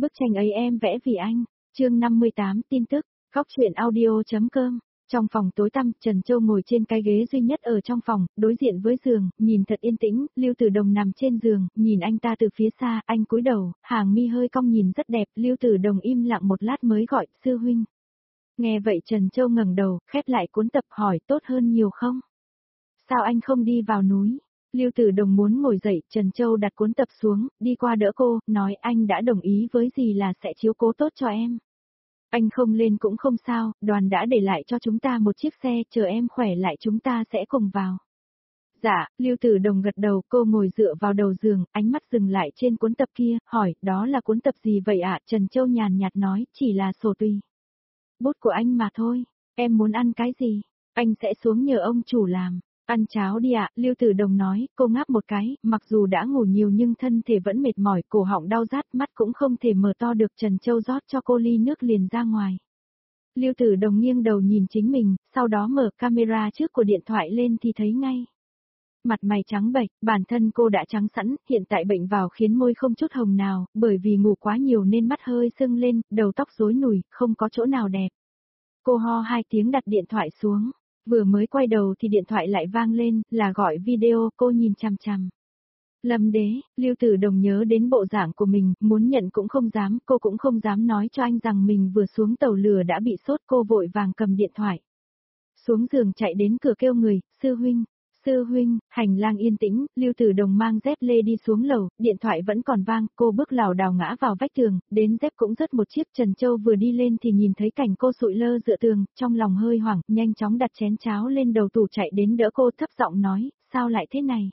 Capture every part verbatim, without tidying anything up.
Bức tranh ấy em vẽ vì anh. Chương năm mươi tám tin tức, góc truyện audio.com. Trong phòng tối tăm, Trần Châu ngồi trên cái ghế duy nhất ở trong phòng, đối diện với giường, nhìn thật yên tĩnh. Lưu Tử Đồng nằm trên giường, nhìn anh ta từ phía xa, anh cúi đầu, hàng mi hơi cong nhìn rất đẹp. Lưu Tử Đồng im lặng một lát mới gọi, sư huynh. Nghe vậy Trần Châu ngẩng đầu, khép lại cuốn tập hỏi, tốt hơn nhiều không? Sao anh không đi vào núi? Lưu Tử Đồng muốn ngồi dậy, Trần Châu đặt cuốn tập xuống, đi qua đỡ cô, nói anh đã đồng ý với dì là sẽ chiếu cố tốt cho em. Anh không lên cũng không sao, đoàn đã để lại cho chúng ta một chiếc xe, chờ em khỏe lại chúng ta sẽ cùng vào. Dạ, Lưu Tử Đồng gật đầu, cô ngồi dựa vào đầu giường, ánh mắt dừng lại trên cuốn tập kia, hỏi, đó là cuốn tập gì vậy ạ? Trần Châu nhàn nhạt nói, chỉ là sổ tùy. Bút của anh mà thôi, em muốn ăn cái gì? Anh sẽ xuống nhờ ông chủ làm. Ăn cháo đi ạ, Lưu Tử Đồng nói, cô ngáp một cái, mặc dù đã ngủ nhiều nhưng thân thể vẫn mệt mỏi, cổ họng đau rát, mắt cũng không thể mở to được. Trần Châu rót cho cô ly nước liền ra ngoài. Lưu Tử Đồng nghiêng đầu nhìn chính mình, sau đó mở camera trước của điện thoại lên thì thấy ngay. Mặt mày trắng bệch, bản thân cô đã trắng sẵn, hiện tại bệnh vào khiến môi không chút hồng nào, bởi vì ngủ quá nhiều nên mắt hơi sưng lên, đầu tóc rối nùi, không có chỗ nào đẹp. Cô ho hai tiếng đặt điện thoại xuống. Vừa mới quay đầu thì điện thoại lại vang lên, là gọi video, cô nhìn chằm chằm. Lâm Đế, Lưu Tử Đồng nhớ đến bộ dạng của mình, muốn nhận cũng không dám, cô cũng không dám nói cho anh rằng mình vừa xuống tàu lửa đã bị sốt, cô vội vàng cầm điện thoại. Xuống giường chạy đến cửa kêu người, sư huynh. Sư huynh, hành lang yên tĩnh, Lưu Tử Đồng mang dép lê đi xuống lầu, điện thoại vẫn còn vang, cô bước lảo đảo ngã vào vách tường, đến dép cũng rớt một chiếc. Trần Châu vừa đi lên thì nhìn thấy cảnh cô sụi lơ dựa tường, trong lòng hơi hoảng, nhanh chóng đặt chén cháo lên đầu tủ chạy đến đỡ cô, thấp giọng nói, sao lại thế này?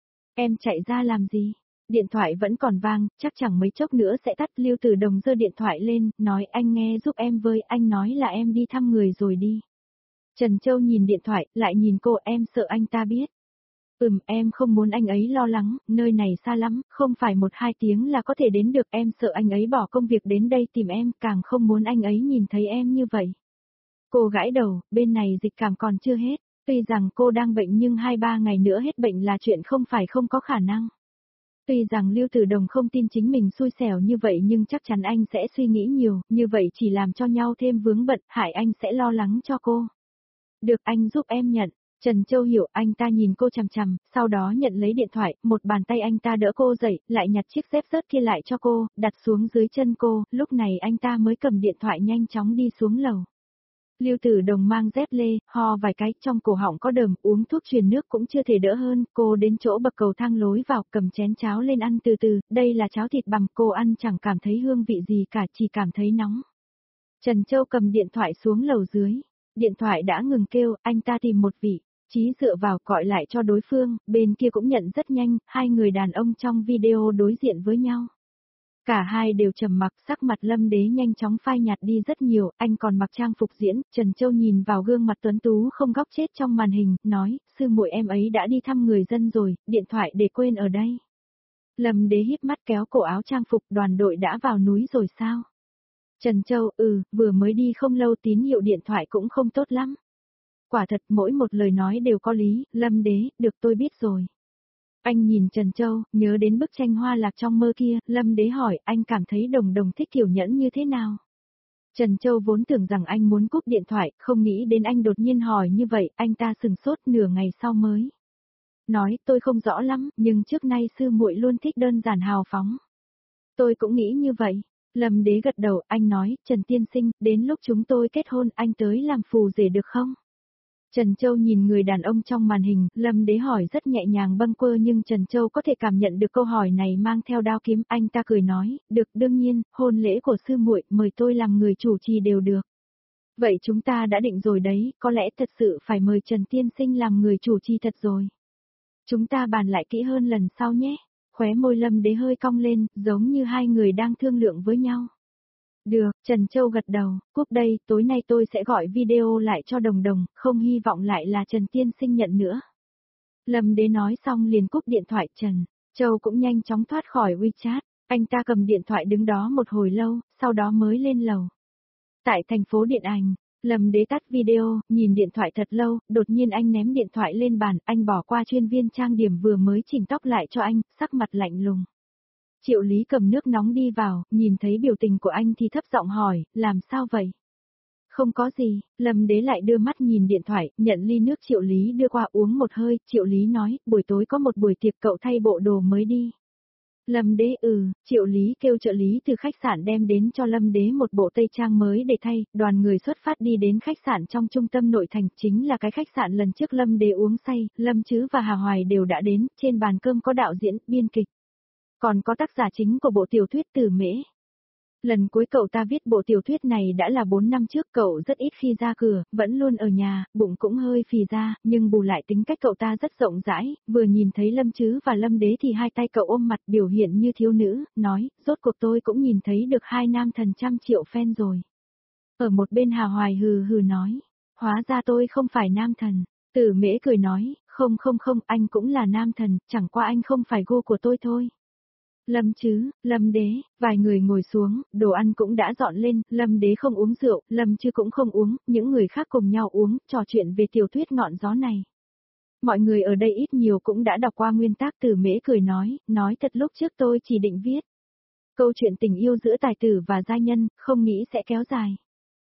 Em chạy ra làm gì? Điện thoại vẫn còn vang, chắc chẳng mấy chốc nữa sẽ tắt. Lưu Tử Đồng giơ điện thoại lên, nói anh nghe giúp em với, anh nói là em đi thăm người rồi đi. Trần Châu nhìn điện thoại, lại nhìn cô, em sợ anh ta biết. Ừm, em không muốn anh ấy lo lắng, nơi này xa lắm, không phải một hai tiếng là có thể đến được, em sợ anh ấy bỏ công việc đến đây tìm em, càng không muốn anh ấy nhìn thấy em như vậy. Cô gãi đầu, bên này dịch cảm còn chưa hết, tuy rằng cô đang bệnh nhưng hai ba ngày nữa hết bệnh là chuyện không phải không có khả năng. Tuy rằng Lưu Tử Đồng không tin chính mình xui xẻo như vậy nhưng chắc chắn anh sẽ suy nghĩ nhiều, như vậy chỉ làm cho nhau thêm vướng bận, hại anh sẽ lo lắng cho cô. Được, anh giúp em nhận. Trần Châu hiểu, anh ta nhìn cô chằm chằm, sau đó nhận lấy điện thoại, một bàn tay anh ta đỡ cô dậy, lại nhặt chiếc dép rớt kia lại cho cô, đặt xuống dưới chân cô, lúc này anh ta mới cầm điện thoại nhanh chóng đi xuống lầu. Lưu Tử Đồng mang dép lê, ho vài cái, trong cổ họng có đờm, uống thuốc truyền nước cũng chưa thể đỡ hơn, cô đến chỗ bậc cầu thang lối vào, cầm chén cháo lên ăn từ từ, đây là cháo thịt bằm, cô ăn chẳng cảm thấy hương vị gì cả, chỉ cảm thấy nóng. Trần Châu cầm điện thoại xuống lầu dưới. Điện thoại đã ngừng kêu, anh ta tìm một vị trí dựa vào gọi lại cho đối phương, bên kia cũng nhận rất nhanh, hai người đàn ông trong video đối diện với nhau. Cả hai đều trầm mặc, sắc mặt Lâm Đế nhanh chóng phai nhạt đi rất nhiều, anh còn mặc trang phục diễn. Trần Châu nhìn vào gương mặt tuấn tú không góc chết trong màn hình, nói, sư muội em ấy đã đi thăm người dân rồi, điện thoại để quên ở đây. Lâm Đế híp mắt kéo cổ áo trang phục, đoàn đội đã vào núi rồi sao? Trần Châu, ừ, vừa mới đi không lâu, tín hiệu điện thoại cũng không tốt lắm. Quả thật mỗi một lời nói đều có lý. Lâm Đế, được, tôi biết rồi. Anh nhìn Trần Châu, nhớ đến bức tranh hoa lạc trong mơ kia, Lâm Đế hỏi, anh cảm thấy Đồng Đồng thích kiểu nhẫn như thế nào? Trần Châu vốn tưởng rằng anh muốn cúp điện thoại, không nghĩ đến anh đột nhiên hỏi như vậy, anh ta sừng sốt nửa ngày sau mới nói, tôi không rõ lắm, nhưng trước nay sư muội luôn thích đơn giản hào phóng. Tôi cũng nghĩ như vậy. Lâm Đế gật đầu, anh nói, Trần tiên sinh, đến lúc chúng tôi kết hôn, anh tới làm phù rể được không? Trần Châu nhìn người đàn ông trong màn hình, Lâm Đế hỏi rất nhẹ nhàng bâng quơ nhưng Trần Châu có thể cảm nhận được câu hỏi này mang theo đao kiếm, anh ta cười nói, được, đương nhiên, hôn lễ của sư muội, mời tôi làm người chủ trì đều được. Vậy chúng ta đã định rồi đấy, có lẽ thật sự phải mời Trần tiên sinh làm người chủ trì thật rồi. Chúng ta bàn lại kỹ hơn lần sau nhé. Khóe môi Lâm Đế hơi cong lên, giống như hai người đang thương lượng với nhau. Được, Trần Châu gật đầu, cúp đây, tối nay tôi sẽ gọi video lại cho Đồng Đồng, không hy vọng lại là Trần tiên sinh nhận nữa. Lâm Đế nói xong liền cúp điện thoại. Trần Châu cũng nhanh chóng thoát khỏi WeChat, anh ta cầm điện thoại đứng đó một hồi lâu, sau đó mới lên lầu. Tại thành phố điện ảnh, Lâm Đế tắt video, nhìn điện thoại thật lâu, đột nhiên anh ném điện thoại lên bàn, anh bỏ qua chuyên viên trang điểm vừa mới chỉnh tóc lại cho anh, sắc mặt lạnh lùng. Triệu Lý cầm nước nóng đi vào, nhìn thấy biểu tình của anh thì thấp giọng hỏi, làm sao vậy? Không có gì, Lâm Đế lại đưa mắt nhìn điện thoại, nhận ly nước Triệu Lý đưa qua uống một hơi, Triệu Lý nói, buổi tối có một buổi tiệc cậu thay bộ đồ mới đi. Lâm Đế ừ, Triệu Lý kêu trợ lý từ khách sạn đem đến cho Lâm Đế một bộ tây trang mới để thay, đoàn người xuất phát đi đến khách sạn trong trung tâm nội thành, chính là cái khách sạn lần trước Lâm Đế uống say, Lâm Trứ và Hà Hoài đều đã đến, trên bàn cơm có đạo diễn, biên kịch. Còn có tác giả chính của bộ tiểu thuyết Tử Mễ. Lần cuối cậu ta viết bộ tiểu thuyết này đã là bốn năm trước, cậu rất ít khi ra cửa, vẫn luôn ở nhà, bụng cũng hơi phì ra, nhưng bù lại tính cách cậu ta rất rộng rãi, vừa nhìn thấy Lâm Trứ và Lâm Đế thì hai tay cậu ôm mặt biểu hiện như thiếu nữ, nói, rốt cuộc tôi cũng nhìn thấy được hai nam thần trăm triệu fan rồi. Ở một bên Hà Hoài hừ hừ nói, hóa ra tôi không phải nam thần. Tử Mễ cười nói, không không không, anh cũng là nam thần, chẳng qua anh không phải gu của tôi thôi. Lâm Trứ, Lâm Đế, vài người ngồi xuống, đồ ăn cũng đã dọn lên, Lâm Đế không uống rượu, Lâm Trứ cũng không uống, những người khác cùng nhau uống, trò chuyện về tiểu thuyết ngọn gió này. Mọi người ở đây ít nhiều cũng đã đọc qua nguyên tác. Tử Mễ cười nói, nói thật lúc trước tôi chỉ định viết câu chuyện tình yêu giữa tài tử và giai nhân, không nghĩ sẽ kéo dài.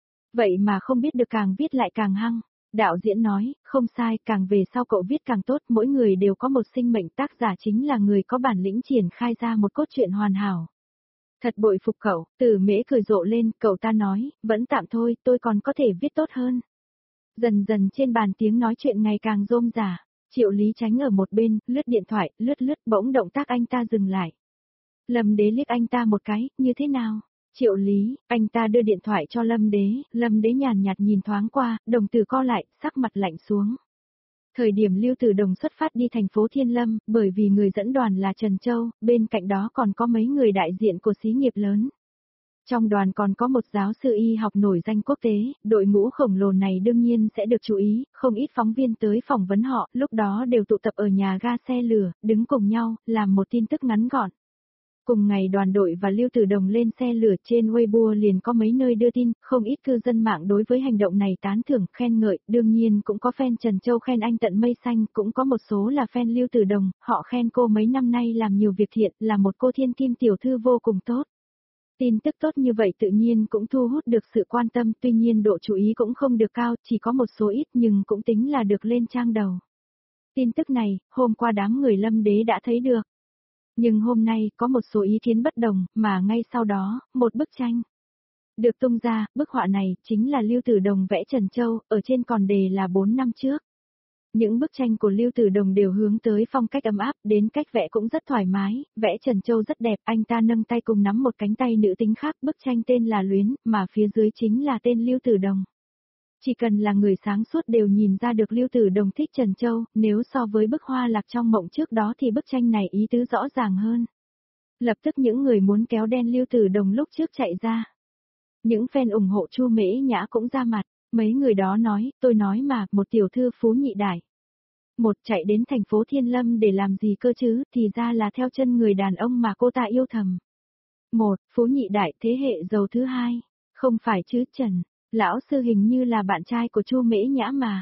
Vậy mà không biết được càng viết lại càng hăng. Đạo diễn nói, không sai, càng về sau cậu viết càng tốt, mỗi người đều có một sinh mệnh, tác giả chính là người có bản lĩnh triển khai ra một cốt truyện hoàn hảo. Thật bội phục cậu, Tử Mễ cười rộ lên, cậu ta nói, vẫn tạm thôi, tôi còn có thể viết tốt hơn. Dần dần trên bàn tiếng nói chuyện ngày càng rôm rả, Triệu Lý tránh ở một bên, lướt điện thoại, lướt lướt, bỗng động tác anh ta dừng lại. Lâm Đế liếc anh ta một cái, như thế nào? Triệu Lý, anh ta đưa điện thoại cho Lâm Đế, Lâm Đế nhàn nhạt nhìn thoáng qua, đồng tử co lại, sắc mặt lạnh xuống. Thời điểm Lưu Tử Đồng xuất phát đi thành phố Thiên Lâm, bởi vì người dẫn đoàn là Trần Châu, bên cạnh đó còn có mấy người đại diện của xí nghiệp lớn. Trong đoàn còn có một giáo sư y học nổi danh quốc tế, đội ngũ khổng lồ này đương nhiên sẽ được chú ý, không ít phóng viên tới phỏng vấn họ, lúc đó đều tụ tập ở nhà ga xe lửa, đứng cùng nhau, làm một tin tức ngắn gọn. Cùng ngày đoàn đội và Lưu Tử Đồng lên xe lửa, trên Weibo liền có mấy nơi đưa tin, không ít cư dân mạng đối với hành động này tán thưởng, khen ngợi, đương nhiên cũng có fan Trần Châu khen anh tận mây xanh, cũng có một số là fan Lưu Tử Đồng, họ khen cô mấy năm nay làm nhiều việc thiện, là một cô thiên kim tiểu thư vô cùng tốt. Tin tức tốt như vậy tự nhiên cũng thu hút được sự quan tâm, tuy nhiên độ chú ý cũng không được cao, chỉ có một số ít nhưng cũng tính là được lên trang đầu. Tin tức này, hôm qua đám người Lâm Đế đã thấy được. Nhưng hôm nay, có một số ý kiến bất đồng, mà ngay sau đó, một bức tranh được tung ra, bức họa này, chính là Lưu Tử Đồng vẽ Trần Châu, ở trên còn đề là bốn năm trước. Những bức tranh của Lưu Tử Đồng đều hướng tới phong cách ấm áp, đến cách vẽ cũng rất thoải mái, vẽ Trần Châu rất đẹp, anh ta nâng tay cùng nắm một cánh tay nữ tính khác, bức tranh tên là Luyến, mà phía dưới chính là tên Lưu Tử Đồng. Chỉ cần là người sáng suốt đều nhìn ra được Lưu Tử Đồng thích Trần Châu, nếu so với bức hoa lạc trong mộng trước đó thì bức tranh này ý tứ rõ ràng hơn. Lập tức những người muốn kéo đen Lưu Tử Đồng lúc trước chạy ra. Những fan ủng hộ Chu Mễ Nhã cũng ra mặt, mấy người đó nói, tôi nói mà, một tiểu thư phú nhị đại. Một chạy đến thành phố Thiên Lâm để làm gì cơ chứ, thì ra là theo chân người đàn ông mà cô ta yêu thầm. Một, phú nhị đại thế hệ giàu thứ hai, không phải chứ Trần. Lão sư hình như là bạn trai của Chu Mễ Nhã mà.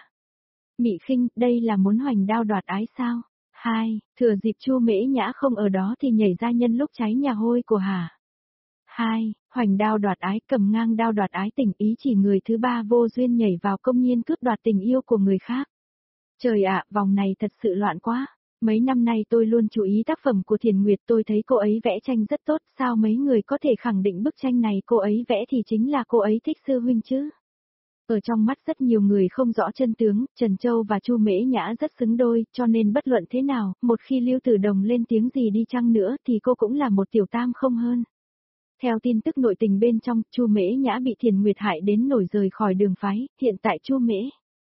Mị Khinh, đây là muốn hoành đao đoạt ái sao? Hai, thừa dịp Chu Mễ Nhã không ở đó thì nhảy ra nhân lúc cháy nhà hôi của Hà. Hai, hoành đao đoạt ái, cầm ngang đao đoạt ái, tình ý chỉ người thứ ba vô duyên nhảy vào công nhiên cướp đoạt tình yêu của người khác. Trời ạ, vòng này thật sự loạn quá. Mấy năm nay tôi luôn chú ý tác phẩm của Thiền Nguyệt, tôi thấy cô ấy vẽ tranh rất tốt, sao mấy người có thể khẳng định bức tranh này cô ấy vẽ thì chính là cô ấy thích sư huynh chứ? Ở trong mắt rất nhiều người không rõ chân tướng, Trần Châu và Chu Mễ Nhã rất xứng đôi, cho nên bất luận thế nào, một khi Lưu Tử Đồng lên tiếng gì đi chăng nữa thì cô cũng là một tiểu tam không hơn. Theo tin tức nội tình bên trong, Chu Mễ Nhã bị Thiền Nguyệt hại đến nổi rời khỏi đường phái, hiện tại Chu Mễ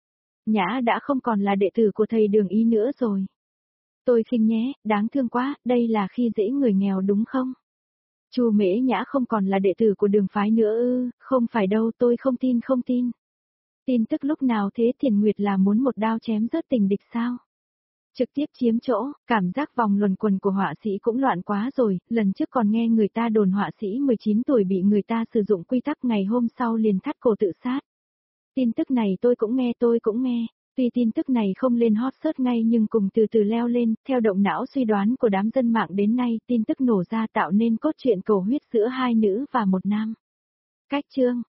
Nhã đã không còn là đệ tử của thầy Đường Ý nữa rồi. Tôi khinh nhé, đáng thương quá, đây là khi dễ người nghèo đúng không? Chu Mễ Nhã không còn là đệ tử của đường phái nữa ư, không phải đâu, tôi không tin không tin. Tin tức lúc nào thế, Thiền Nguyệt là muốn một đao chém rớt tình địch sao? Trực tiếp chiếm chỗ, cảm giác vòng luẩn quẩn của họa sĩ cũng loạn quá rồi, lần trước còn nghe người ta đồn họa sĩ mười chín tuổi bị người ta sử dụng quy tắc, ngày hôm sau liền thắt cổ tự sát. Tin tức này tôi cũng nghe tôi cũng nghe. Tuy tin tức này không lên hot search ngay nhưng cùng từ từ leo lên, theo động não suy đoán của đám dân mạng đến nay, tin tức nổ ra tạo nên cốt truyện cầu huyết giữa hai nữ và một nam. Cách chương